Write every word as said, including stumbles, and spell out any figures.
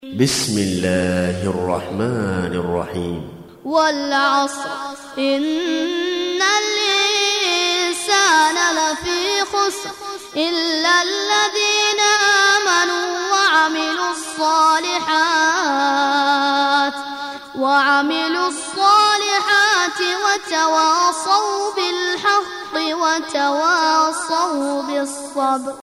بسم الله الرحمن الرحيم. والعصر إن الإنسان لفي خسر إلا الذين آمنوا وعملوا الصالحات وعملوا الصالحات وتواصوا بالحق وتواصوا بالصبر.